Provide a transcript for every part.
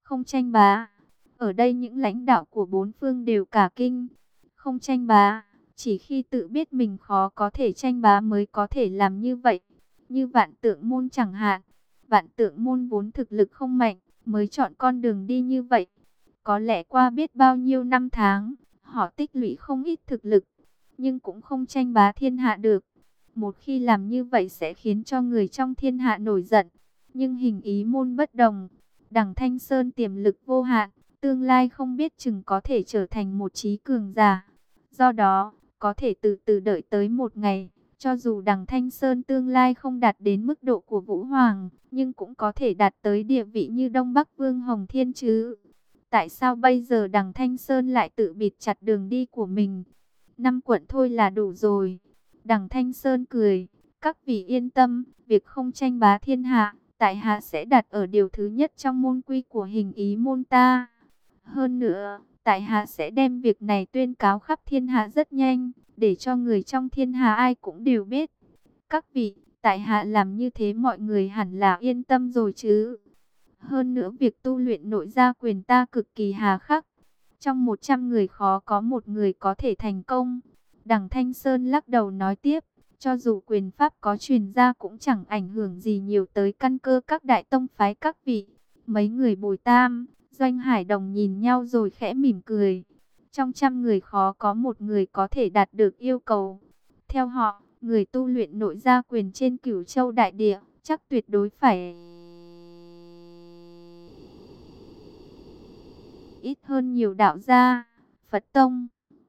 Không tranh bá. Ở đây những lãnh đạo của bốn phương đều cả kinh. Không tranh bá, chỉ khi tự biết mình khó có thể tranh bá mới có thể làm như vậy. Như Vạn Tượng Môn chẳng hạn. Vạn Tượng Môn vốn thực lực không mạnh, mới chọn con đường đi như vậy. Có lẽ qua biết bao nhiêu năm tháng, họ tích lũy không ít thực lực, nhưng cũng không tranh bá thiên hạ được. Một khi làm như vậy sẽ khiến cho người trong thiên hạ nổi giận. Nhưng Hình Ý Môn bất đồng. Đằng Thanh Sơn tiềm lực vô hạn, tương lai không biết chừng có thể trở thành một trí cường giả. Do đó, có thể từ từ đợi tới một ngày, cho dù đằng Thanh Sơn tương lai không đạt đến mức độ của Vũ Hoàng, nhưng cũng có thể đạt tới địa vị như Đông Bắc Vương Hồng Thiên chứ. Tại sao bây giờ đằng Thanh Sơn lại tự bịt chặt đường đi của mình? 5 quận thôi là đủ rồi. Đằng Thanh Sơn cười, các vị yên tâm, việc không tranh bá thiên hạ, tại hạ sẽ đặt ở điều thứ nhất trong môn quy của Hình Ý Môn ta. Hơn nữa, tại hạ sẽ đem việc này tuyên cáo khắp thiên hạ rất nhanh, để cho người trong thiên hạ ai cũng đều biết. Các vị, tại hạ làm như thế mọi người hẳn là yên tâm rồi chứ. Hơn nữa việc tu luyện nội gia quyền ta cực kỳ hà khắc. Trong 100 người khó có một người có thể thành công. Đằng Thanh Sơn lắc đầu nói tiếp, cho dù quyền pháp có truyền ra cũng chẳng ảnh hưởng gì nhiều tới căn cơ các đại tông phái các vị. Mấy người Bùi Tam, Doanh Hải Đồng nhìn nhau rồi khẽ mỉm cười. Trong 100 người khó có một người có thể đạt được yêu cầu. Theo họ, người tu luyện nội gia quyền trên Cửu Châu đại địa chắc tuyệt đối phải ít hơn nhiều đạo gia, Phật tông.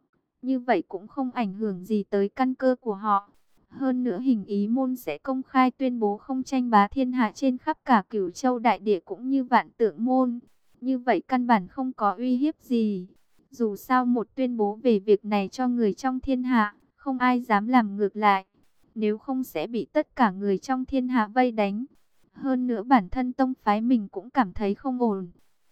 Như vậy cũng không ảnh hưởng gì tới căn cơ của họ. Hơn nữa Hình Ý Môn sẽ công khai tuyên bố không tranh bá thiên hạ trên khắp cả Cửu Châu đại địa cũng như Vạn Tượng Môn. Như vậy căn bản không có uy hiếp gì. Dù sao một tuyên bố về việc này cho người trong thiên hạ, không ai dám làm ngược lại. Nếu không sẽ bị tất cả người trong thiên hạ vây đánh. Hơn nữa bản thân tông phái mình cũng cảm thấy không ổn.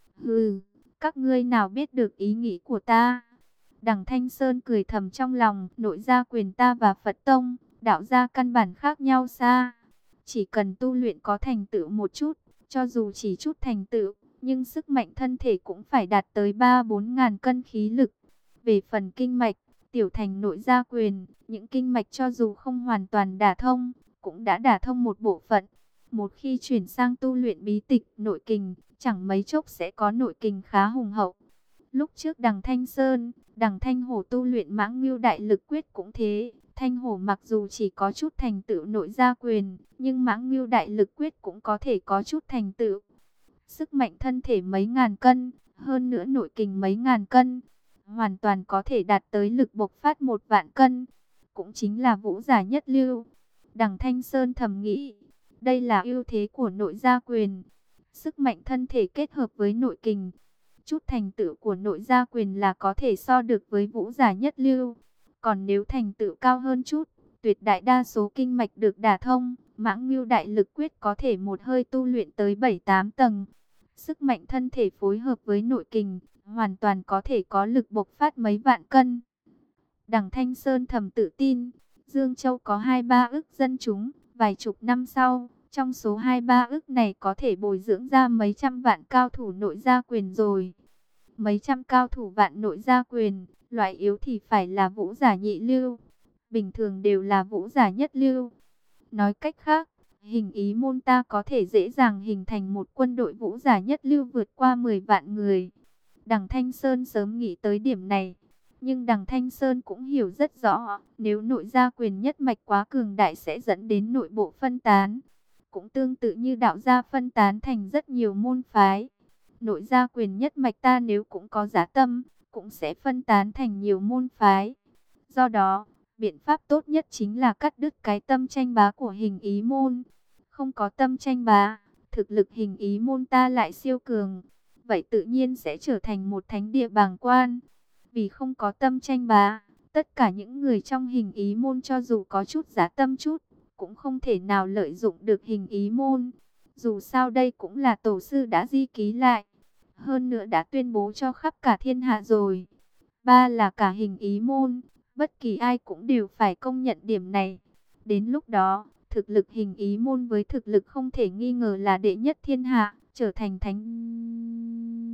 Hừ, các ngươi nào biết được ý nghĩ của ta? Đằng Thanh Sơn cười thầm trong lòng, nội gia quyền ta và Phật tông, đạo gia căn bản khác nhau xa. Chỉ cần tu luyện có thành tựu một chút, cho dù chỉ chút thành tựu, nhưng sức mạnh thân thể cũng phải đạt tới 3-4 ngàn cân khí lực. Về phần kinh mạch, tiểu thành nội gia quyền, những kinh mạch cho dù không hoàn toàn đả thông, cũng đã đả thông một bộ phận. Một khi chuyển sang tu luyện bí tịch nội kình, chẳng mấy chốc sẽ có nội kình khá hùng hậu. Lúc trước đằng Thanh Sơn, đằng Thanh Hổ tu luyện Mãng Ngưu Đại Lực Quyết cũng thế. Thanh Hổ mặc dù chỉ có chút thành tựu nội gia quyền, nhưng Mãng Ngưu Đại Lực Quyết cũng có thể có chút thành tựu. Sức mạnh thân thể mấy ngàn cân, hơn nữa nội kình mấy ngàn cân, hoàn toàn có thể đạt tới lực bộc phát 1 vạn cân. Cũng chính là vũ giả nhất lưu. Đằng Thanh Sơn thầm nghĩ, đây là ưu thế của nội gia quyền. Sức mạnh thân thể kết hợp với nội kình. Chút thành tựu của nội gia quyền là có thể so được với vũ giả nhất lưu. Còn nếu thành tựu cao hơn chút, tuyệt đại đa số kinh mạch được đả thông, Mãng Ngưu Đại Lực Quyết có thể một hơi tu luyện tới 7-8 tầng. Sức mạnh thân thể phối hợp với nội kình, hoàn toàn có thể có lực bộc phát mấy vạn cân. Đằng Thanh Sơn thầm tự tin, Dương Châu có 2-3 ức dân chúng, vài chục năm sau, trong số 2-3 ức này có thể bồi dưỡng ra mấy trăm vạn cao thủ nội gia quyền rồi. Mấy trăm cao thủ vạn nội gia quyền, loại yếu thì phải là vũ giả nhị lưu, bình thường đều là vũ giả nhất lưu. Nói cách khác, Hình Ý Môn ta có thể dễ dàng hình thành một quân đội vũ giả nhất lưu vượt qua 10 vạn người. Đằng Thanh Sơn sớm nghĩ tới điểm này, nhưng đằng Thanh Sơn cũng hiểu rất rõ, nếu nội gia quyền nhất mạch quá cường đại sẽ dẫn đến nội bộ phân tán. Cũng tương tự như đạo gia phân tán thành rất nhiều môn phái. Nội gia quyền nhất mạch ta nếu cũng có giá tâm, cũng sẽ phân tán thành nhiều môn phái. Do đó, biện pháp tốt nhất chính là cắt đứt cái tâm tranh bá của Hình Ý Môn. Không có tâm tranh bá, thực lực Hình Ý Môn ta lại siêu cường, vậy tự nhiên sẽ trở thành một thánh địa bàng quan. Vì không có tâm tranh bá, tất cả những người trong Hình Ý Môn cho dù có chút giá tâm chút, cũng không thể nào lợi dụng được Hình Ý Môn. Dù sao đây cũng là tổ sư đã ghi ký lại, hơn nữa đã tuyên bố cho khắp cả thiên hạ rồi. Ba là cả Hình Ý Môn, bất kỳ ai cũng đều phải công nhận điểm này. Đến lúc đó, thực lực Hình Ý Môn với thực lực không thể nghi ngờ là đệ nhất thiên hạ, trở thành thánh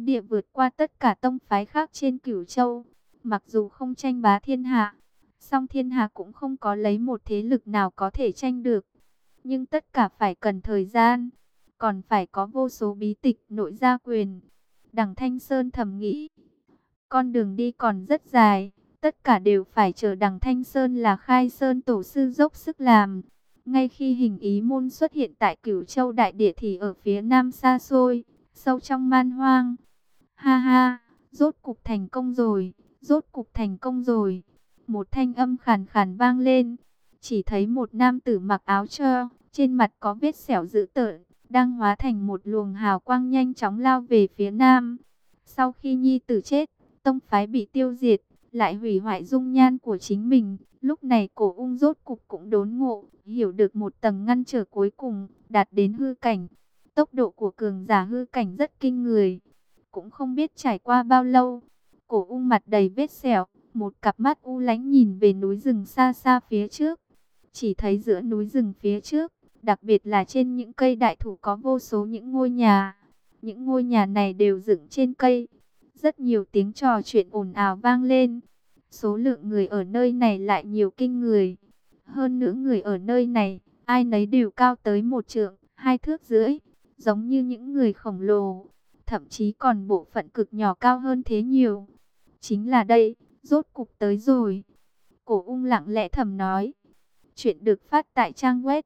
cấm địa vượt qua tất cả tông phái khác trên Cửu Châu. Mặc dù không tranh bá thiên hạ, song thiên hạ cũng không có lấy một thế lực nào có thể tranh được. Nhưng tất cả phải cần thời gian, còn phải có vô số bí tịch nội gia quyền. Đằng Thanh Sơn thầm nghĩ, con đường đi còn rất dài, tất cả đều phải chờ đằng Thanh Sơn là Khai Sơn tổ sư dốc sức làm. Ngay khi hình ý môn xuất hiện tại Cửu Châu đại địa thì ở phía nam xa xôi, sâu trong man hoang. Ha ha, rốt cục thành công rồi, rốt cục thành công rồi. Một thanh âm khàn khàn vang lên, chỉ thấy một nam tử mặc áo trơ, trên mặt có vết sẹo dữ tợn, đang hóa thành một luồng hào quang nhanh chóng lao về phía nam. Sau khi nhi tử chết, tông phái bị tiêu diệt, lại hủy hoại dung nhan của chính mình. Lúc này Cổ Ung rốt cục cũng đốn ngộ, hiểu được một tầng ngăn trở cuối cùng, đạt đến hư cảnh. Tốc độ của cường giả hư cảnh rất kinh người. Cũng không biết trải qua bao lâu, Cổ Ung mặt đầy vết sẹo, một cặp mắt u lánh nhìn về núi rừng xa xa phía trước. Chỉ thấy giữa núi rừng phía trước, đặc biệt là trên những cây đại thụ có vô số những ngôi nhà. Những ngôi nhà này đều dựng trên cây. Rất nhiều tiếng trò chuyện ồn ào vang lên. Số lượng người ở nơi này lại nhiều kinh người. Hơn nữa người ở nơi này, ai nấy đều cao tới 1 trượng, 2 thước rưỡi, giống như những người khổng lồ. Thậm chí còn bộ phận cực nhỏ cao hơn thế nhiều. Chính là đây, rốt cục tới rồi. Cổ Ung lặng lẽ thầm nói. Chuyện được phát tại trang web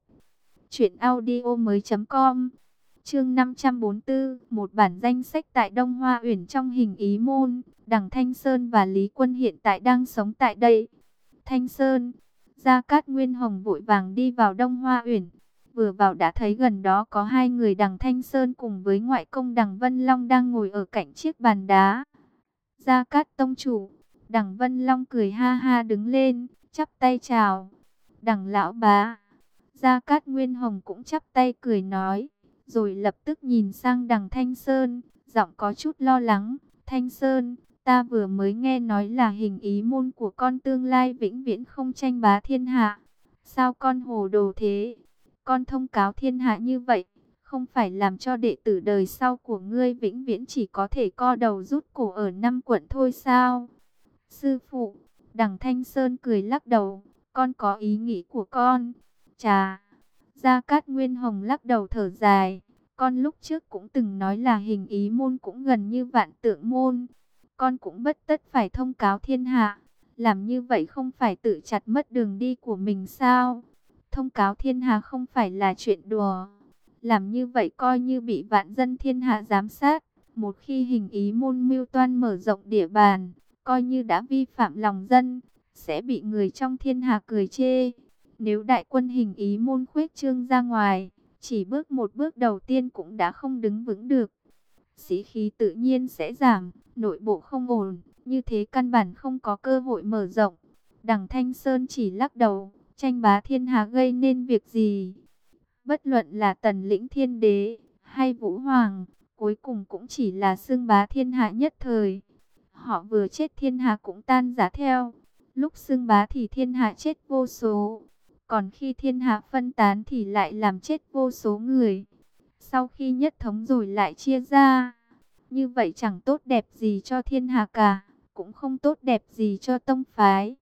truyệnaudiomoi.com. Chương 544, một bản danh sách tại Đông Hoa Uyển trong hình ý môn. Đằng Thanh Sơn và Lý Quân hiện tại đang sống tại đây. Thanh Sơn, Gia Cát Nguyên Hồng vội vàng đi vào Đông Hoa Uyển. Vừa vào đã thấy gần đó có 2 người Đằng Thanh Sơn cùng với ngoại công Đằng Vân Long đang ngồi ở cạnh chiếc bàn đá. Gia Cát tông chủ. Đằng Vân Long cười ha ha đứng lên, chắp tay chào. Đằng lão bá. Gia Cát Nguyên Hồng cũng chắp tay cười nói, rồi lập tức nhìn sang Đằng Thanh Sơn, giọng có chút lo lắng. Thanh Sơn, ta vừa mới nghe nói là hình ý môn của con tương lai vĩnh viễn không tranh bá thiên hạ. Sao con hồ đồ thế? Con thông cáo thiên hạ như vậy, không phải làm cho đệ tử đời sau của ngươi vĩnh viễn chỉ có thể co đầu rút cổ ở 5 quận thôi sao? Sư phụ, Đằng Thanh Sơn cười lắc đầu, con có ý nghĩ của con. Chà, Gia Cát Nguyên Hồng lắc đầu thở dài, con lúc trước cũng từng nói là hình ý môn cũng gần như vạn tượng môn. Con cũng bất tất phải thông cáo thiên hạ, làm như vậy không phải tự chặt mất đường đi của mình sao? Thông cáo thiên hạ không phải là chuyện đùa. Làm như vậy coi như bị vạn dân thiên hạ giám sát. Một khi hình ý môn mưu toan mở rộng địa bàn, coi như đã vi phạm lòng dân, sẽ bị người trong thiên hạ cười chê. Nếu đại quân hình ý môn khuếch trương ra ngoài, chỉ bước một bước đầu tiên cũng đã không đứng vững được. Sĩ khí tự nhiên sẽ giảm, nội bộ không ổn, như thế căn bản không có cơ hội mở rộng. Đằng Thanh Sơn chỉ lắc đầu, tranh bá thiên hạ gây nên việc gì? Bất luận là Tần Lĩnh Thiên Đế hay Vũ Hoàng, cuối cùng cũng chỉ là xưng bá thiên hạ nhất thời. Họ vừa chết thiên hạ cũng tan rã theo. Lúc xưng bá thì thiên hạ chết vô số, còn khi thiên hạ phân tán thì lại làm chết vô số người. Sau khi nhất thống rồi lại chia ra. Như vậy chẳng tốt đẹp gì cho thiên hạ cả, cũng không tốt đẹp gì cho tông phái.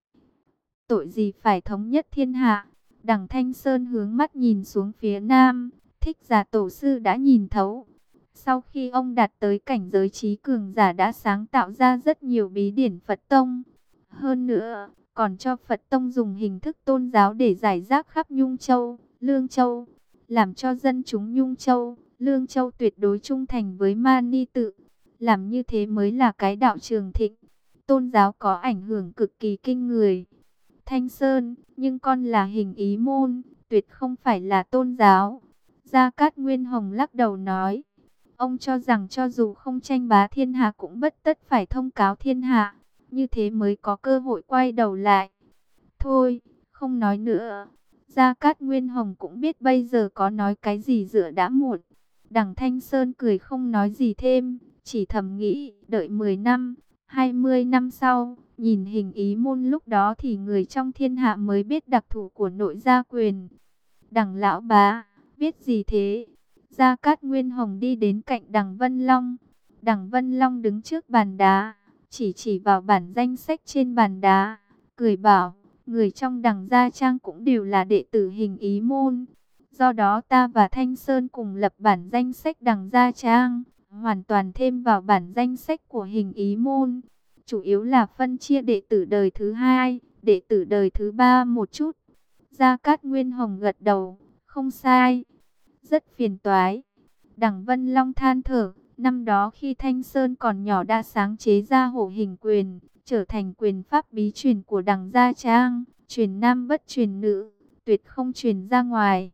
Tội gì phải thống nhất thiên hạ? Đằng Thanh Sơn hướng mắt nhìn xuống phía nam, Thích Giả tổ sư đã nhìn thấu. Sau khi ông đạt tới cảnh giới trí cường giả đã sáng tạo ra rất nhiều bí điển Phật tông. Hơn nữa, còn cho Phật tông dùng hình thức tôn giáo để giải rác khắp Nhung Châu, Lương Châu, làm cho dân chúng Nhung Châu, Lương Châu tuyệt đối trung thành với Mani Tự. Làm như thế mới là cái đạo trường thịnh. Tôn giáo có ảnh hưởng cực kỳ kinh người. Thanh Sơn, nhưng con là hình ý môn, tuyệt không phải là tôn giáo. Gia Cát Nguyên Hồng lắc đầu nói. Ông cho rằng cho dù không tranh bá thiên hạ cũng bất tất phải thông cáo thiên hạ, như thế mới có cơ hội quay đầu lại. Thôi, không nói nữa. Gia Cát Nguyên Hồng cũng biết bây giờ có nói cái gì dựa đã muộn. Đằng Thanh Sơn cười không nói gì thêm, chỉ thầm nghĩ, đợi 10 năm, 20 năm sau, nhìn hình ý môn lúc đó thì người trong thiên hạ mới biết đặc thù của nội gia quyền. Đằng lão bá, biết gì thế? Gia Cát Nguyên Hồng đi đến cạnh Đằng Vân Long. Đằng Vân Long đứng trước bàn đá, chỉ vào bản danh sách trên bàn đá, cười bảo, người trong Đằng Gia Trang cũng đều là đệ tử Hình Ý môn. Do đó ta và Thanh Sơn cùng lập bản danh sách Đằng Gia Trang, hoàn toàn thêm vào bản danh sách của Hình Ý môn. Chủ yếu là phân chia đệ tử đời thứ hai, đệ tử đời thứ ba một chút. Gia Cát Nguyên Hồng gật đầu, không sai, rất phiền toái. Đằng Vân Long than thở, năm đó khi Thanh Sơn còn nhỏ đã sáng chế ra Hổ Hình Quyền, trở thành quyền pháp bí truyền của Đằng Gia Trang, truyền nam bất truyền nữ, tuyệt không truyền ra ngoài.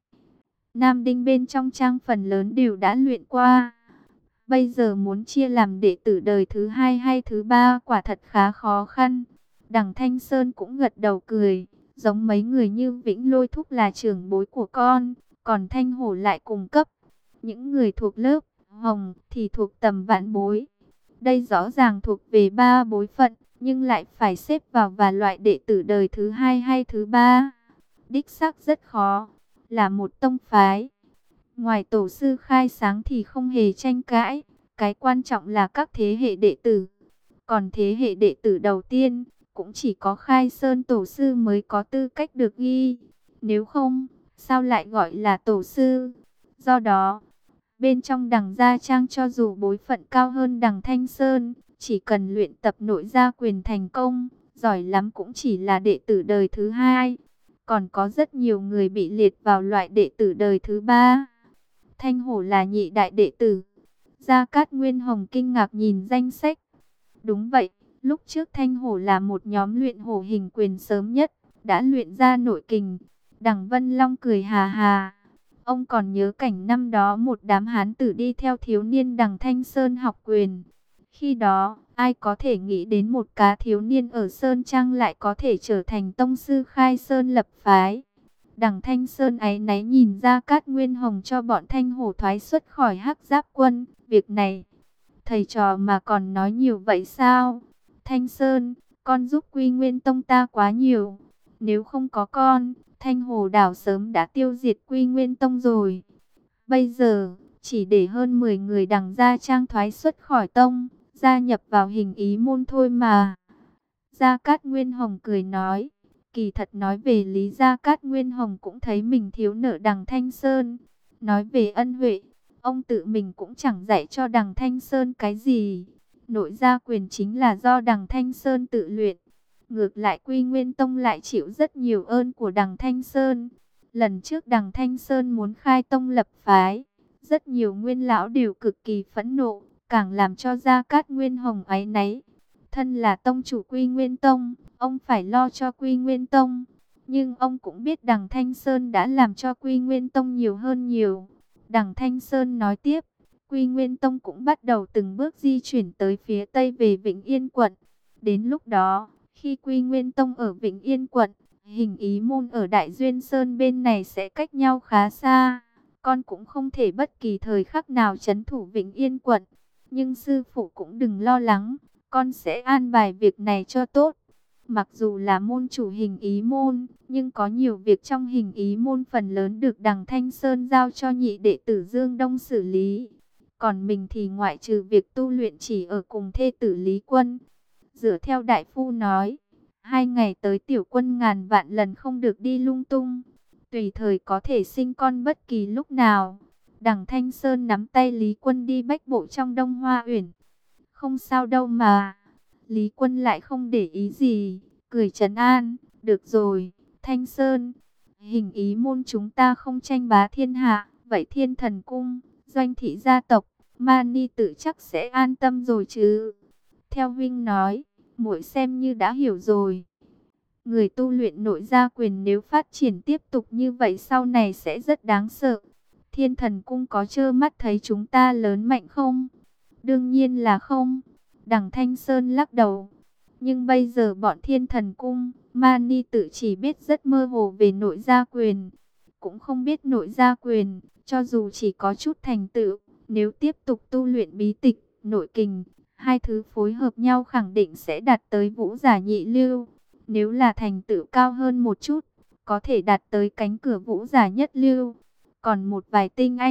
Nam đinh bên trong trang phần lớn đều đã luyện qua. Bây giờ muốn chia làm đệ tử đời thứ hai hay thứ ba quả thật khá khó khăn. Đằng Thanh Sơn cũng gật đầu cười, giống mấy người như Vĩnh Lôi thúc là trưởng bối của con, còn Thanh Hổ lại cùng cấp. Những người thuộc lớp Hồng thì thuộc tầm vạn bối. Đây rõ ràng thuộc về ba bối phận, nhưng lại phải xếp vào và loại đệ tử đời thứ hai hay thứ ba. Đích xác rất khó, là một tông phái. Ngoài tổ sư khai sáng thì không hề tranh cãi, cái quan trọng là các thế hệ đệ tử. Còn thế hệ đệ tử đầu tiên, cũng chỉ có Khai Sơn tổ sư mới có tư cách được ghi. Nếu không, sao lại gọi là tổ sư? Do đó, bên trong Đằng Gia Trang cho dù bối phận cao hơn Đằng Thanh Sơn, chỉ cần luyện tập nội gia quyền thành công, giỏi lắm cũng chỉ là đệ tử đời thứ hai. Còn có rất nhiều người bị liệt vào loại đệ tử đời thứ ba. Thanh Hổ là nhị đại đệ tử. Gia Cát Nguyên Hồng kinh ngạc nhìn danh sách. Đúng vậy, lúc trước Thanh Hổ là một nhóm luyện hổ hình quyền sớm nhất, đã luyện ra nội kình. Đằng Vân Long cười hà hà. Ông còn nhớ cảnh năm đó một đám hán tử đi theo thiếu niên Đằng Thanh Sơn học quyền. Khi đó, ai có thể nghĩ đến một cá thiếu niên ở Sơn Trang lại có thể trở thành tông sư Khai Sơn lập phái. Đằng Thanh Sơn áy náy nhìn ra Cát Nguyên Hồng cho bọn Thanh Hổ thoái xuất khỏi Hắc Giáp quân. Việc này, thầy trò mà còn nói nhiều vậy sao? Thanh Sơn, con giúp Quy Nguyên Tông ta quá nhiều. Nếu không có con, Thanh Hồ đảo sớm đã tiêu diệt Quy Nguyên Tông rồi. Bây giờ, chỉ để hơn 10 người Đằng Gia Trang thoái xuất khỏi tông, gia nhập vào Hình Ý môn thôi mà. Gia Cát Nguyên Hồng cười nói. Kỳ thật nói về Lý Gia Cát Nguyên Hồng cũng thấy mình thiếu nợ Đằng Thanh Sơn. Nói về ân huệ, ông tự mình cũng chẳng dạy cho Đằng Thanh Sơn cái gì. Nội gia quyền chính là do Đằng Thanh Sơn tự luyện. Ngược lại Quy Nguyên Tông lại chịu rất nhiều ơn của Đằng Thanh Sơn. Lần trước Đằng Thanh Sơn muốn khai tông lập phái, rất nhiều nguyên lão đều cực kỳ phẫn nộ, càng làm cho Gia Cát Nguyên Hồng áy náy. Thân là tông chủ Quy Nguyên Tông, ông phải lo cho Quy Nguyên Tông. Nhưng ông cũng biết Đằng Thanh Sơn đã làm cho Quy Nguyên Tông nhiều hơn nhiều. Đằng Thanh Sơn nói tiếp, Quy Nguyên Tông cũng bắt đầu từng bước di chuyển tới phía Tây về Vĩnh Yên quận. Đến lúc đó, khi Quy Nguyên Tông ở Vĩnh Yên quận, Hình Ý môn ở Đại Duyên Sơn bên này sẽ cách nhau khá xa. Con cũng không thể bất kỳ thời khắc nào trấn thủ Vĩnh Yên quận. Nhưng sư phụ cũng đừng lo lắng, con sẽ an bài việc này cho tốt. Mặc dù là môn chủ Hình Ý môn, nhưng có nhiều việc trong Hình Ý môn phần lớn được Đằng Thanh Sơn giao cho nhị đệ tử Dương Đông xử lý. Còn mình thì ngoại trừ việc tu luyện chỉ ở cùng thê tử Lý Quân. Dựa theo đại phu nói, 2 ngày tới tiểu quân ngàn vạn lần không được đi lung tung. Tùy thời có thể sinh con bất kỳ lúc nào. Đằng Thanh Sơn nắm tay Lý Quân đi bách bộ trong Đông Hoa Uyển. Không sao đâu mà. Lý Quân lại không để ý gì, cười trấn an. Được rồi, Thanh Sơn, Hình Ý môn chúng ta không tranh bá thiên hạ. Vậy Thiên Thần Cung, Doanh thị gia tộc, Mani tự chắc sẽ an tâm rồi chứ. Theo huynh nói, muội xem như đã hiểu rồi. Người tu luyện nội gia quyền nếu phát triển tiếp tục như vậy sau này sẽ rất đáng sợ. Thiên Thần Cung có trơ mắt thấy chúng ta lớn mạnh không? Đương nhiên là không. Đằng Thanh Sơn lắc đầu. Nhưng bây giờ bọn Thiên Thần Cung, Mani tự chỉ biết rất mơ hồ về nội gia quyền. Cũng không biết nội gia quyền, cho dù chỉ có chút thành tựu, nếu tiếp tục tu luyện bí tịch, nội kình, hai thứ phối hợp nhau khẳng định sẽ đạt tới vũ giả nhị lưu. Nếu là thành tựu cao hơn một chút, có thể đạt tới cánh cửa vũ giả nhất lưu. Còn một vài tinh anh,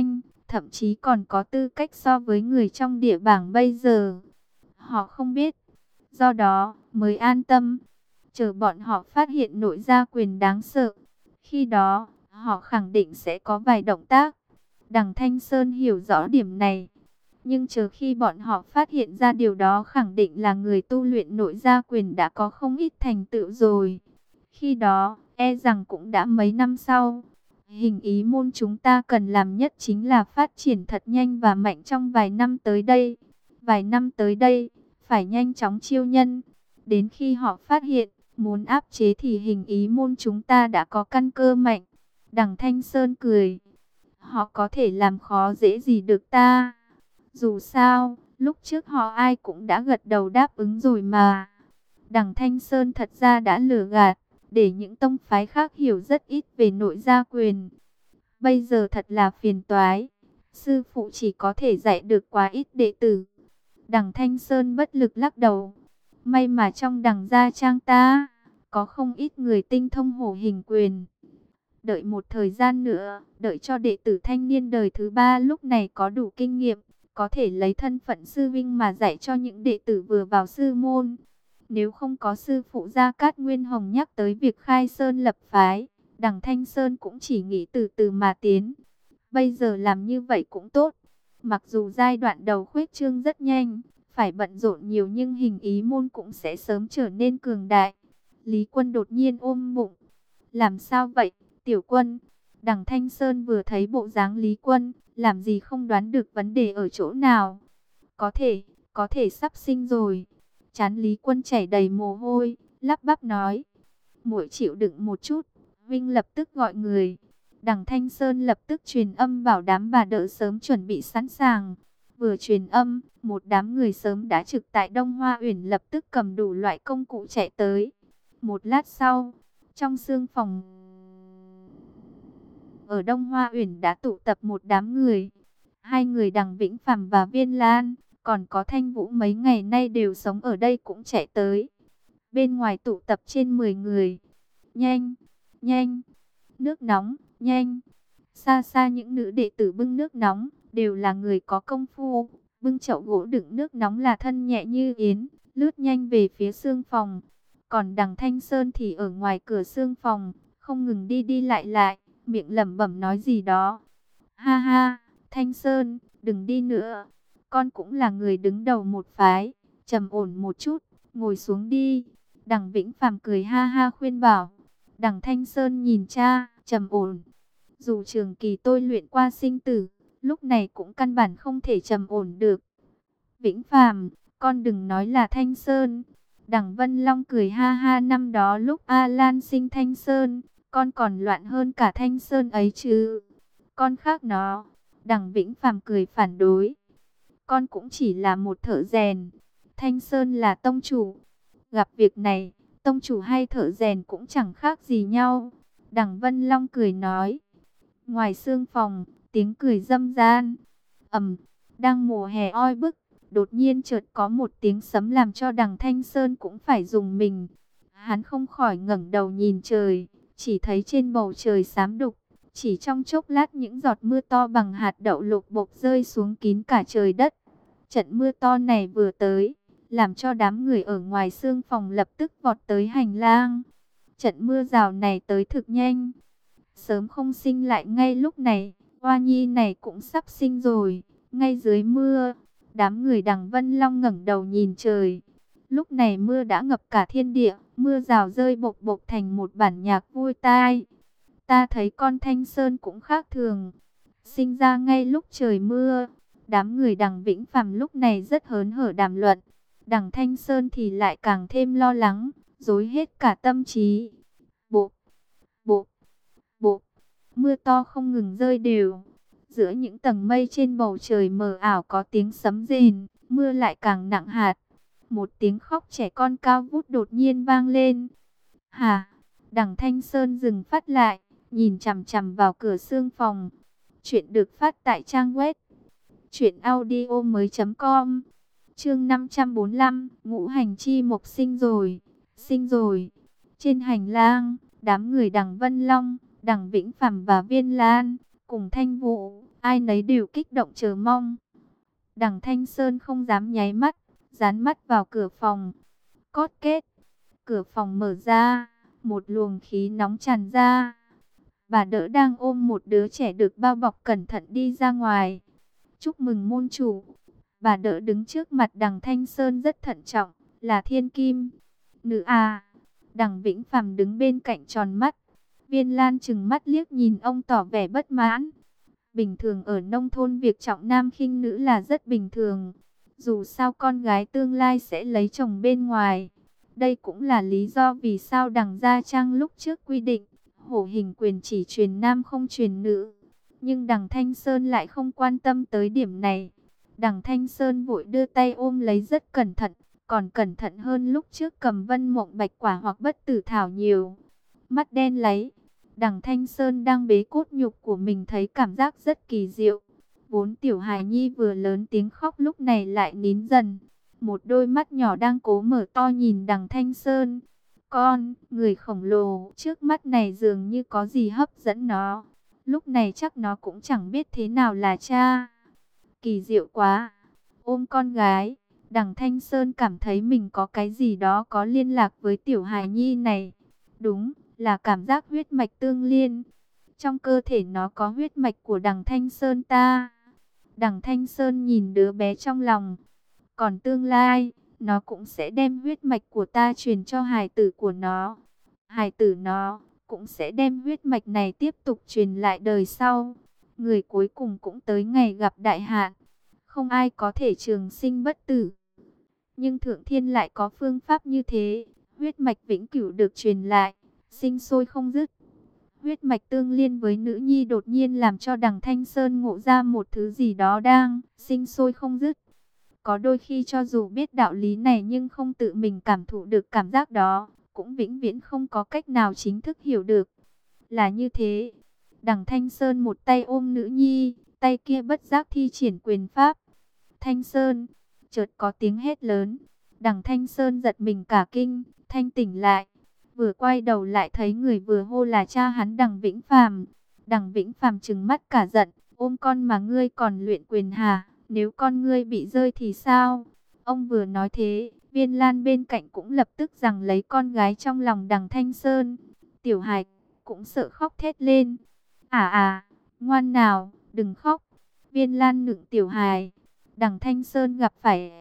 thậm chí còn có tư cách so với người trong địa bảng bây giờ. Họ không biết, do đó mới an tâm, chờ bọn họ phát hiện nội gia quyền đáng sợ. Khi đó, họ khẳng định sẽ có vài động tác. Đằng Thanh Sơn hiểu rõ điểm này. Nhưng chờ khi bọn họ phát hiện ra điều đó khẳng định là người tu luyện nội gia quyền đã có không ít thành tựu rồi. Khi đó, e rằng cũng đã mấy năm sau. Hình ý môn chúng ta cần làm nhất chính là phát triển thật nhanh và mạnh trong vài năm tới đây. Vài năm tới đây, phải nhanh chóng chiêu nhân. Đến khi họ phát hiện, muốn áp chế thì hình ý môn chúng ta đã có căn cơ mạnh. Đằng Thanh Sơn cười. Họ có thể làm khó dễ gì được ta. Dù sao, lúc trước họ ai cũng đã gật đầu đáp ứng rồi mà. Đằng Thanh Sơn thật ra đã lừa gạt, để những tông phái khác hiểu rất ít về nội gia quyền. Bây giờ thật là phiền toái. Sư phụ chỉ có thể dạy được quá ít đệ tử. Đằng Thanh Sơn bất lực lắc đầu. May mà trong đằng gia trang ta, có không ít người tinh thông hổ hình quyền. Đợi một thời gian nữa, đợi cho đệ tử thanh niên đời thứ ba lúc này có đủ kinh nghiệm, có thể lấy thân phận sư vinh mà dạy cho những đệ tử vừa vào sư môn. Nếu không có sư phụ Gia Cát Nguyên Hồng nhắc tới việc khai sơn lập phái, đằng Thanh Sơn cũng chỉ nghĩ từ từ mà tiến. Bây giờ làm như vậy cũng tốt. Mặc dù giai đoạn đầu khuếch trương rất nhanh, phải bận rộn nhiều nhưng hình ý môn cũng sẽ sớm trở nên cường đại. Lý Quân đột nhiên ôm bụng. Làm sao vậy, Tiểu Quân? Đằng Thanh Sơn vừa thấy bộ dáng Lý Quân, làm gì không đoán được vấn đề ở chỗ nào. Có thể sắp sinh rồi. Trán Lý Quân chảy đầy mồ hôi, lắp bắp nói. Muội chịu đựng một chút, Vinh lập tức gọi người. Đằng Thanh Sơn lập tức truyền âm bảo đám bà đỡ sớm chuẩn bị sẵn sàng. Vừa truyền âm, một đám người sớm đã trực tại Đông Hoa Uyển lập tức cầm đủ loại công cụ chạy tới. Một lát sau, trong xương phòng ở Đông Hoa Uyển đã tụ tập một đám người. Hai người Đằng Vĩnh Phàm và Viên Lan, còn có Thanh Vũ mấy ngày nay đều sống ở đây cũng chạy tới. Bên ngoài tụ tập trên 10 người. Nhanh, nhanh, nước nóng, nhanh. Xa xa những nữ đệ tử bưng nước nóng, đều là người có công phu. Bưng chậu gỗ đựng nước nóng là thân nhẹ như yến, lướt nhanh về phía xương phòng. Còn Đằng Thanh Sơn thì ở ngoài cửa xương phòng, không ngừng đi đi lại lại, miệng lẩm bẩm nói gì đó. Ha ha, Thanh Sơn, đừng đi nữa. Con cũng là người đứng đầu một phái, trầm ổn một chút, ngồi xuống đi. Đằng Vĩnh Phàm cười ha ha khuyên bảo. Đằng Thanh Sơn nhìn cha, trầm ổn. Dù trường kỳ tôi luyện qua sinh tử, lúc này cũng căn bản không thể trầm ổn được. Vĩnh Phàm, con đừng nói là Thanh Sơn. Đằng Vân Long cười ha ha, năm đó lúc A Lan sinh Thanh Sơn, con còn loạn hơn cả Thanh Sơn ấy chứ. Con khác nó. Đằng Vĩnh Phàm cười phản đối. Con cũng chỉ là một thợ rèn. Thanh Sơn là tông chủ. Gặp việc này, tông chủ hay thợ rèn cũng chẳng khác gì nhau. Đằng Vân Long cười nói. Ngoài xương phòng, tiếng cười râm ran. Đang mùa hè oi bức, đột nhiên chợt có một tiếng sấm làm cho đằng Thanh Sơn cũng phải rùng mình. Hắn không khỏi ngẩng đầu nhìn trời, chỉ thấy trên bầu trời xám đục. Chỉ trong chốc lát những giọt mưa to bằng hạt đậu lục bộc rơi xuống kín cả trời đất. Trận mưa to này vừa tới, làm cho đám người ở ngoài xương phòng lập tức vọt tới hành lang. Trận mưa rào này tới thực nhanh. Sớm không sinh lại ngay lúc này, Hoa Nhi này cũng sắp sinh rồi. Ngay dưới mưa, đám người Đằng Vân Long ngẩng đầu nhìn trời. Lúc này mưa đã ngập cả thiên địa, mưa rào rơi bộc bộc thành một bản nhạc vui tai. Ta thấy con Thanh Sơn cũng khác thường, sinh ra ngay lúc trời mưa. Đám người Đằng Vĩnh Phàm lúc này rất hớn hở đàm luận. Đằng Thanh Sơn thì lại càng thêm lo lắng, rối hết cả tâm trí. Bộ, bộ, bộ, mưa to không ngừng rơi đều. Giữa những tầng mây trên bầu trời mờ ảo có tiếng sấm rền, mưa lại càng nặng hạt. Một tiếng khóc trẻ con cao vút đột nhiên vang lên. Hà, Đằng Thanh Sơn dừng phát lại, nhìn chằm chằm vào cửa xương phòng. Chuyện được phát tại trang web truyệnaudiomoi.com. Chương 545, Ngũ Hành Chi Mộc sinh rồi, sinh rồi. Trên hành lang, đám người Đằng Vân Long, Đằng Vĩnh Phàm và Viên Lan cùng Thanh Vũ, ai nấy đều kích động chờ mong. Đằng Thanh Sơn không dám nháy mắt, dán mắt vào cửa phòng. Cót kết, cửa phòng mở ra, một luồng khí nóng tràn ra. Bà đỡ đang ôm một đứa trẻ được bao bọc cẩn thận đi ra ngoài. Chúc mừng môn chủ. Bà đỡ đứng trước mặt đằng Thanh Sơn rất thận trọng, là thiên kim. Nữ à? Đằng Vĩnh Phàm đứng bên cạnh tròn mắt. Viên Lan trừng mắt liếc nhìn ông tỏ vẻ bất mãn. Bình thường ở nông thôn việc trọng nam khinh nữ là rất bình thường. Dù sao con gái tương lai sẽ lấy chồng bên ngoài. Đây cũng là lý do vì sao đằng Gia Trang lúc trước quy định hổ hình quyền chỉ truyền nam không truyền nữ. Nhưng đằng Thanh Sơn lại không quan tâm tới điểm này. Đằng Thanh Sơn vội đưa tay ôm lấy rất cẩn thận, còn cẩn thận hơn lúc trước cầm Vân Mộng Bạch Quả hoặc Bất Tử Thảo nhiều. Mắt đen lấy, đằng Thanh Sơn đang bế cốt nhục của mình thấy cảm giác rất kỳ diệu. Vốn tiểu hài nhi vừa lớn tiếng khóc lúc này lại nín dần. Một đôi mắt nhỏ đang cố mở to nhìn đằng Thanh Sơn. Người khổng lồ trước mắt này dường như có gì hấp dẫn nó. Lúc này chắc nó cũng chẳng biết thế nào là cha. Kỳ diệu quá. Ôm con gái, đằng Thanh Sơn cảm thấy mình có cái gì đó có liên lạc với tiểu hài nhi này. Đúng, là cảm giác huyết mạch tương liên. Trong cơ thể nó có huyết mạch của đằng Thanh Sơn ta. Đằng Thanh Sơn nhìn đứa bé trong lòng. Còn tương lai, nó cũng sẽ đem huyết mạch của ta truyền cho hài tử của nó. Hài tử nó cũng sẽ đem huyết mạch này tiếp tục truyền lại đời sau. Người cuối cùng cũng tới ngày gặp đại hạn. Không ai có thể trường sinh bất tử. Nhưng Thượng Thiên lại có phương pháp như thế. Huyết mạch vĩnh cửu được truyền lại, sinh sôi không dứt. Huyết mạch tương liên với nữ nhi đột nhiên làm cho đằng Thanh Sơn ngộ ra một thứ gì đó đang sinh sôi không dứt. Có đôi khi cho dù biết đạo lý này nhưng không tự mình cảm thụ được cảm giác đó, cũng vĩnh viễn không có cách nào chính thức hiểu được. Là như thế, đằng Thanh Sơn một tay ôm nữ nhi, tay kia bất giác thi triển quyền pháp. Thanh Sơn, chợt có tiếng hét lớn, đằng Thanh Sơn giật mình cả kinh, thanh tỉnh lại. Vừa quay đầu lại thấy người vừa hô là cha hắn đằng Vĩnh Phàm. Đằng Vĩnh Phàm trừng mắt cả giận, ôm con mà ngươi còn luyện quyền hả? Nếu con ngươi bị rơi thì sao? Ông vừa nói thế, Viên Lan bên cạnh cũng lập tức giằng lấy con gái trong lòng đằng Thanh Sơn. Tiểu Hải cũng sợ khóc thét lên. Ngoan nào, đừng khóc. Viên Lan nựng Tiểu Hải. Đằng Thanh Sơn gặp phải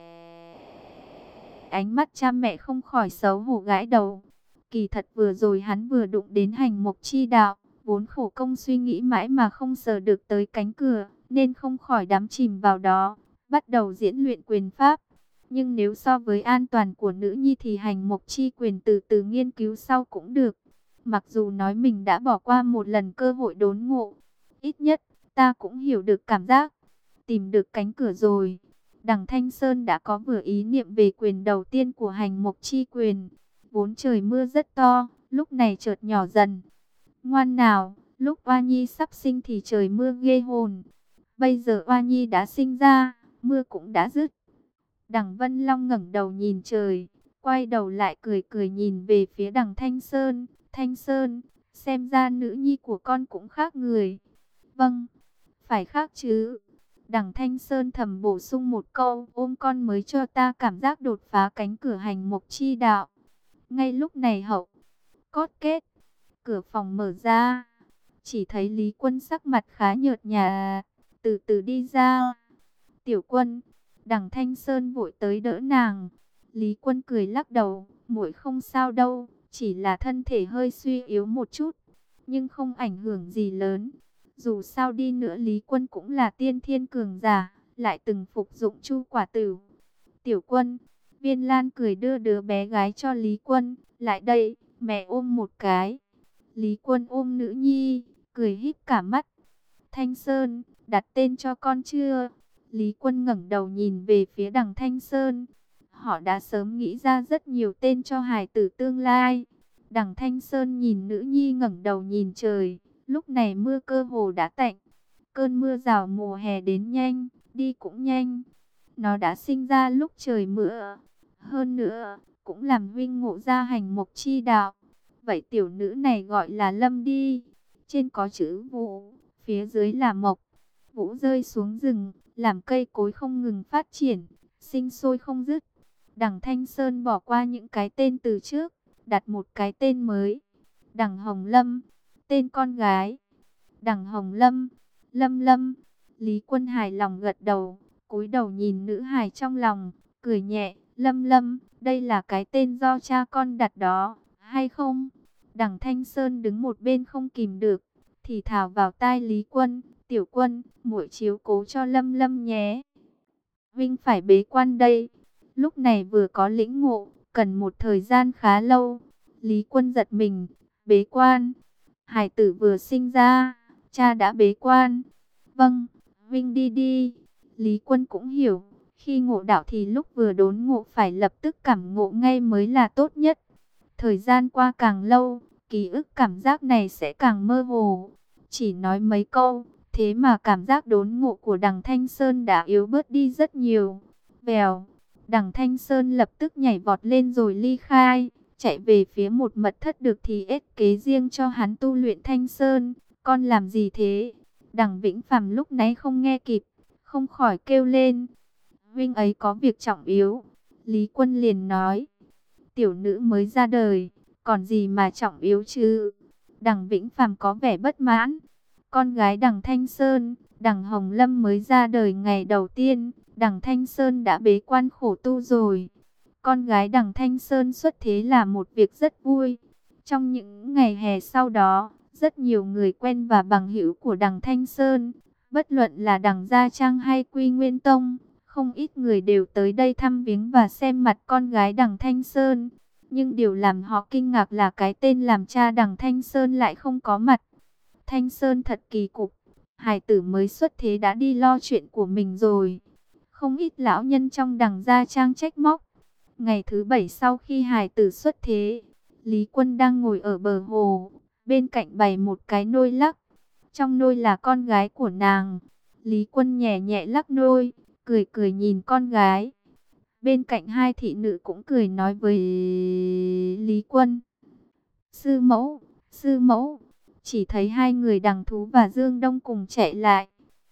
ánh mắt cha mẹ không khỏi xấu hổ gãi đầu. Kỳ thật vừa rồi hắn vừa đụng đến hành mộc chi đạo, vốn khổ công suy nghĩ mãi mà không sờ được tới cánh cửa, nên không khỏi đắm chìm vào đó, bắt đầu diễn luyện quyền pháp. Nhưng nếu so với an toàn của nữ nhi thì hành mộc chi quyền từ từ nghiên cứu sau cũng được. Mặc dù nói mình đã bỏ qua một lần cơ hội đốn ngộ, ít nhất ta cũng hiểu được cảm giác. Tìm được cánh cửa rồi. Đằng Thanh Sơn đã có vừa ý niệm về quyền đầu tiên của hành mộc chi quyền. Vốn trời mưa rất to, lúc này chợt nhỏ dần. Ngoan nào, lúc Oa Nhi sắp sinh thì trời mưa ghê hồn. Bây giờ Oa Nhi đã sinh ra, mưa cũng đã dứt. Đằng Vân Long ngẩng đầu nhìn trời, quay đầu lại cười cười nhìn về phía đằng Thanh Sơn. Thanh Sơn, xem ra nữ nhi của con cũng khác người. Vâng, phải khác chứ. Đằng Thanh Sơn thầm bổ sung một câu, ôm con mới cho ta cảm giác đột phá cánh cửa hành mộc chi đạo. Ngay lúc này cót kết, cửa phòng mở ra, chỉ thấy Lý Quân sắc mặt khá nhợt nhạt, từ từ đi ra. Tiểu Quân, đằng Thanh Sơn vội tới đỡ nàng. Lý Quân cười lắc đầu, muội không sao đâu, chỉ là thân thể hơi suy yếu một chút, nhưng không ảnh hưởng gì lớn. Dù sao đi nữa Lý Quân cũng là tiên thiên cường giả, lại từng phục dụng chu quả tử. Tiểu Quân, Viên Lan cười đưa đứa bé gái cho Lý Quân, lại đây, mẹ ôm một cái. Lý Quân ôm nữ nhi, cười híp cả mắt. Thanh Sơn, đặt tên cho con chưa? Lý Quân ngẩng đầu nhìn về phía đằng Thanh Sơn. Họ đã sớm nghĩ ra rất nhiều tên cho hài tử tương lai. Đằng Thanh Sơn nhìn nữ nhi ngẩng đầu nhìn trời. Lúc này mưa cơ hồ đã tạnh. Cơn mưa rào mùa hè đến nhanh, đi cũng nhanh. Nó đã sinh ra lúc trời mưa. Hơn nữa, cũng làm huynh ngộ ra hành mộc chi đạo. Vậy tiểu nữ này gọi là Lâm đi. Trên có chữ Vũ, phía dưới là Mộc. vũ rơi xuống rừng, làm cây cối không ngừng phát triển, sinh sôi không dứt. Đằng Thanh Sơn bỏ qua những cái tên từ trước, đặt một cái tên mới. Đằng Hồng Lâm, tên con gái. Đằng Hồng Lâm, Lâm Lâm. Lý Quân hài lòng gật đầu, cúi đầu nhìn nữ hài trong lòng, cười nhẹ, Lâm Lâm, đây là cái tên do cha con đặt đó, hay không? Đằng Thanh Sơn đứng một bên không kìm được, thì thào vào tai Lý Quân, Tiểu Quân, muội chiếu cố cho Lâm Lâm nhé. Vinh phải bế quan đây. Lúc này vừa có lĩnh ngộ, cần một thời gian khá lâu. Lý Quân giật mình, bế quan. Hải tử vừa sinh ra, cha đã bế quan. Vâng, Vinh đi đi. Lý Quân cũng hiểu, khi ngộ đạo thì lúc vừa đốn ngộ phải lập tức cảm ngộ ngay mới là tốt nhất. Thời gian qua càng lâu, ký ức cảm giác này sẽ càng mơ hồ. Chỉ nói mấy câu, thế mà cảm giác đốn ngộ của đằng Thanh Sơn đã yếu bớt đi rất nhiều. Vèo, đằng Thanh Sơn lập tức nhảy vọt lên rồi ly khai, chạy về phía một mật thất được thì ết kế riêng cho hắn tu luyện. Thanh Sơn, con làm gì thế? Đằng Vĩnh Phàm lúc nãy không nghe kịp, không khỏi kêu lên. Vinh ấy có việc trọng yếu. Lý Quân liền nói, tiểu nữ mới ra đời, còn gì mà trọng yếu chứ? Đằng Vĩnh Phàm có vẻ bất mãn. Con gái đằng Thanh Sơn, đằng Hồng Lâm mới ra đời ngày đầu tiên, đằng Thanh Sơn đã bế quan khổ tu rồi. Con gái đằng Thanh Sơn xuất thế là một việc rất vui. Trong những ngày hè sau đó, rất nhiều người quen và bằng hữu của đằng Thanh Sơn, bất luận là đằng Gia Trang hay Quy Nguyên Tông, không ít người đều tới đây thăm viếng và xem mặt con gái đằng Thanh Sơn. Nhưng điều làm họ kinh ngạc là cái tên làm cha đằng Thanh Sơn lại không có mặt. Thanh Sơn thật kỳ cục, hài tử mới xuất thế đã đi lo chuyện của mình rồi. Không ít lão nhân trong đằng Gia Trang trách móc. Ngày thứ 7 sau khi hài tử xuất thế, Lý Quân đang ngồi ở bờ hồ, bên cạnh bày một cái nôi lắc. Trong nôi là con gái của nàng. Lý Quân nhẹ nhẹ lắc nôi, cười cười nhìn con gái. Bên cạnh hai thị nữ cũng cười nói với Lý Quân, sư mẫu, sư mẫu. Chỉ thấy hai người Đằng Thú và Dương Đông cùng chạy lại.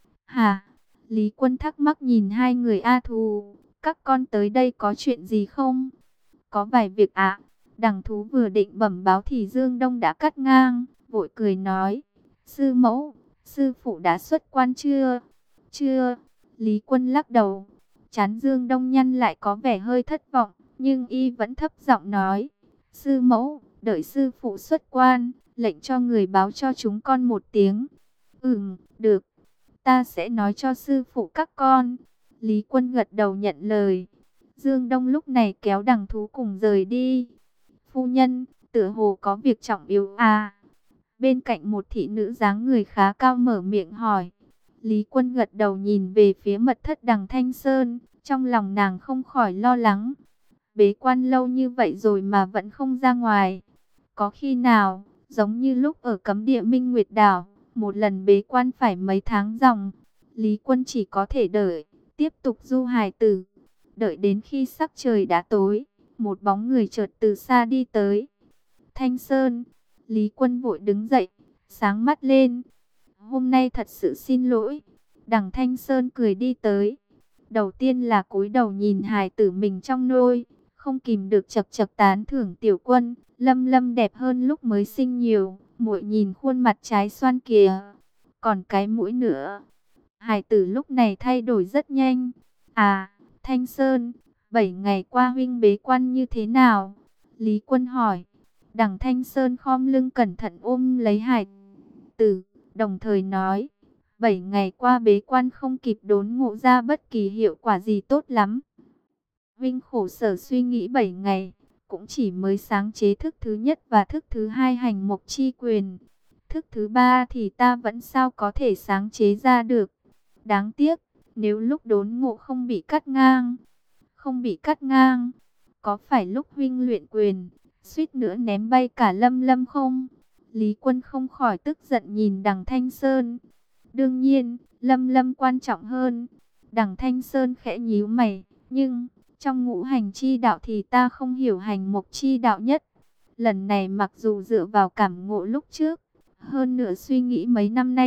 Hả? Lý Quân thắc mắc nhìn hai người A Thú. Các con tới đây có chuyện gì không? Có vài việc ạ. Đằng Thú vừa định bẩm báo thì Dương Đông đã cắt ngang, vội cười nói, sư mẫu, sư phụ đã xuất quan chưa? Chưa. Lý Quân lắc đầu. Trán Dương Đông nhăn lại có vẻ hơi thất vọng, nhưng y vẫn thấp giọng nói, sư mẫu, đợi sư phụ xuất quan, lệnh cho người báo cho chúng con một tiếng. Được. Ta sẽ nói cho sư phụ các con. Lý Quân gật đầu nhận lời. Dương Đông lúc này kéo Đằng Thú cùng rời đi. Phu nhân, tựa hồ có việc trọng yếu à? Bên cạnh một thị nữ dáng người khá cao mở miệng hỏi. Lý Quân gật đầu nhìn về phía mật thất đằng Thanh Sơn. Trong lòng nàng không khỏi lo lắng. Bế quan lâu như vậy rồi mà vẫn không ra ngoài. Có khi nào, giống như lúc ở cấm địa Minh Nguyệt Đảo, một lần bế quan phải mấy tháng ròng. Lý Quân chỉ có thể đợi, tiếp tục du hài tử. Đợi đến khi sắc trời đã tối, một bóng người chợt từ xa đi tới. Thanh Sơn, Lý Quân vội đứng dậy, sáng mắt lên. Hôm nay thật sự xin lỗi. Đằng Thanh Sơn cười đi tới. Đầu tiên là cúi đầu nhìn hài tử mình trong nôi, không kìm được chậc chậc tán thưởng Tiểu Quân, Lâm Lâm đẹp hơn lúc mới sinh nhiều, muội nhìn khuôn mặt trái xoan kìa, còn cái mũi nữa. Hài tử lúc này thay đổi rất nhanh. À, Thanh Sơn, 7 ngày qua huynh bế quan như thế nào? Lý Quân hỏi. Đằng Thanh Sơn khom lưng cẩn thận ôm lấy hài tử, đồng thời nói, 7 ngày qua bế quan không kịp đốn ngộ ra bất kỳ hiệu quả gì tốt lắm. Vinh khổ sở suy nghĩ 7 ngày, cũng chỉ mới sáng chế thức thứ nhất và thức thứ hai hành mộc chi quyền. Thức thứ ba thì ta vẫn sao có thể sáng chế ra được. Đáng tiếc, nếu lúc đốn ngộ không bị cắt ngang. Không bị cắt ngang, có phải lúc Vinh luyện quyền, suýt nữa ném bay cả Lâm Lâm không? Lý Quân không khỏi tức giận nhìn đằng Thanh Sơn. Đương nhiên, Lâm Lâm quan trọng hơn. Đằng Thanh Sơn khẽ nhíu mày, nhưng trong ngũ hành chi đạo thì ta không hiểu hành mộc chi đạo nhất. Lần này mặc dù dựa vào cảm ngộ lúc trước, hơn nữa suy nghĩ mấy năm nay,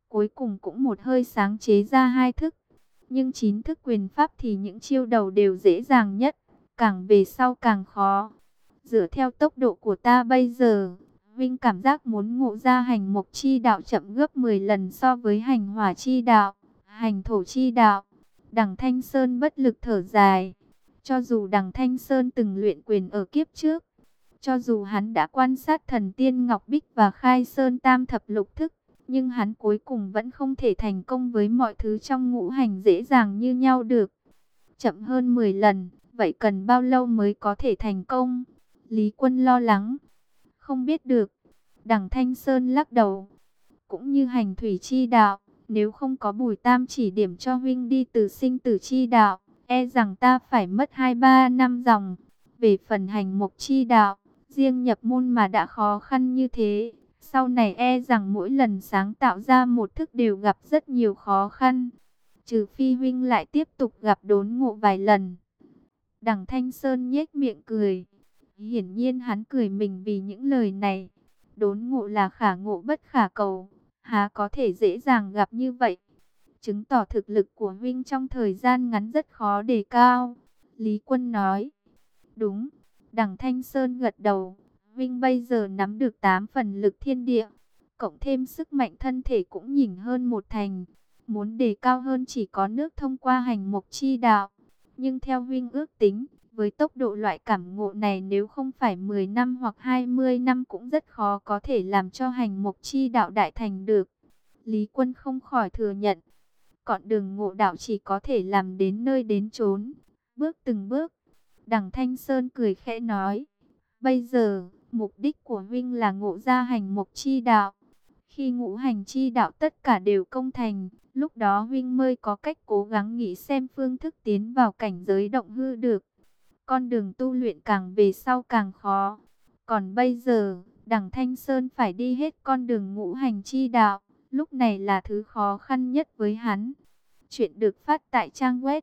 cuối cùng cũng một hơi sáng chế ra 2 thức. Nhưng 9 thức quyền pháp thì những chiêu đầu đều dễ dàng nhất, càng về sau càng khó. Dựa theo tốc độ của ta bây giờ, Vinh cảm giác muốn ngộ ra hành mộc chi đạo chậm gấp 10 lần so với hành hỏa chi đạo, hành thổ chi đạo. Đằng Thanh Sơn bất lực thở dài. Cho dù Đằng Thanh Sơn từng luyện quyền ở kiếp trước, cho dù hắn đã quan sát thần tiên Ngọc Bích và khai sơn tam thập lục thức, nhưng hắn cuối cùng vẫn không thể thành công với mọi thứ trong ngũ hành dễ dàng như nhau được. Chậm hơn 10 lần, vậy cần bao lâu mới có thể thành công? Lý Quân lo lắng. Không biết được. Đằng Thanh Sơn lắc đầu. Cũng như hành thủy chi đạo, nếu không có Bùi Tam chỉ điểm cho huynh đi từ sinh tử chi đạo, e rằng ta phải mất 2-3 năm dòng. Về phần hành mộc chi đạo, riêng nhập môn mà đã khó khăn như thế, sau này e rằng mỗi lần sáng tạo ra một thức đều gặp rất nhiều khó khăn. Trừ phi huynh lại tiếp tục gặp đốn ngộ vài lần. Đằng Thanh Sơn nhếch miệng cười. Hiển nhiên hắn cười mình vì những lời này. Đốn ngộ là khả ngộ bất khả cầu, há có thể dễ dàng gặp như vậy. Chứng tỏ thực lực của huynh trong thời gian ngắn rất khó đề cao. Lý Quân nói. Đúng. Đằng Thanh Sơn gật đầu. Huynh bây giờ nắm được 8 phần lực thiên địa, cộng thêm sức mạnh thân thể cũng nhỉnh hơn 1 thành. Muốn đề cao hơn chỉ có nước thông qua hành mộc chi đạo. Nhưng theo huynh ước tính, với tốc độ loại cảm ngộ này, nếu không phải 10 năm hoặc 20 năm cũng rất khó có thể làm cho hành mộc chi đạo đại thành được. Lý Quân không khỏi thừa nhận, con đường ngộ đạo chỉ có thể làm đến nơi đến chốn, bước từng bước. Đằng Thanh Sơn cười khẽ nói, bây giờ, mục đích của huynh là ngộ ra hành mộc chi đạo. Khi ngũ hành chi đạo tất cả đều công thành, lúc đó huynh mới có cách cố gắng nghĩ xem phương thức tiến vào cảnh giới động hư được. Con đường tu luyện càng về sau càng khó. Còn bây giờ, Đằng Thanh Sơn phải đi hết con đường ngũ hành chi đạo, lúc này là thứ khó khăn nhất với hắn. Chuyện được phát tại trang web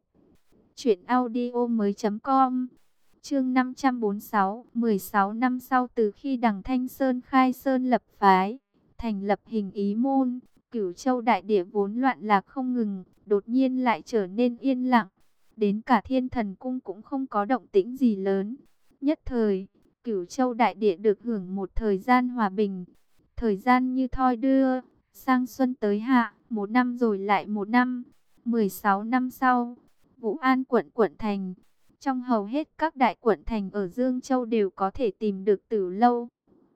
truyệnaudiomoi.com. Chương 546, 16 năm sau từ khi Đằng Thanh Sơn khai sơn lập phái, thành lập Hình Ý môn, Cửu Châu đại địa vốn loạn lạc không ngừng, đột nhiên lại trở nên yên lặng. Đến cả Thiên Thần cung cũng không có động tĩnh gì lớn. Nhất thời, Cửu Châu đại địa được hưởng một thời gian hòa bình. Thời gian như thoi đưa, sang xuân tới hạ, 1 năm rồi lại 1 năm. 16 năm sau, Vũ An quận thành. Trong hầu hết các đại quận thành ở Dương Châu đều có thể tìm được Tử lâu.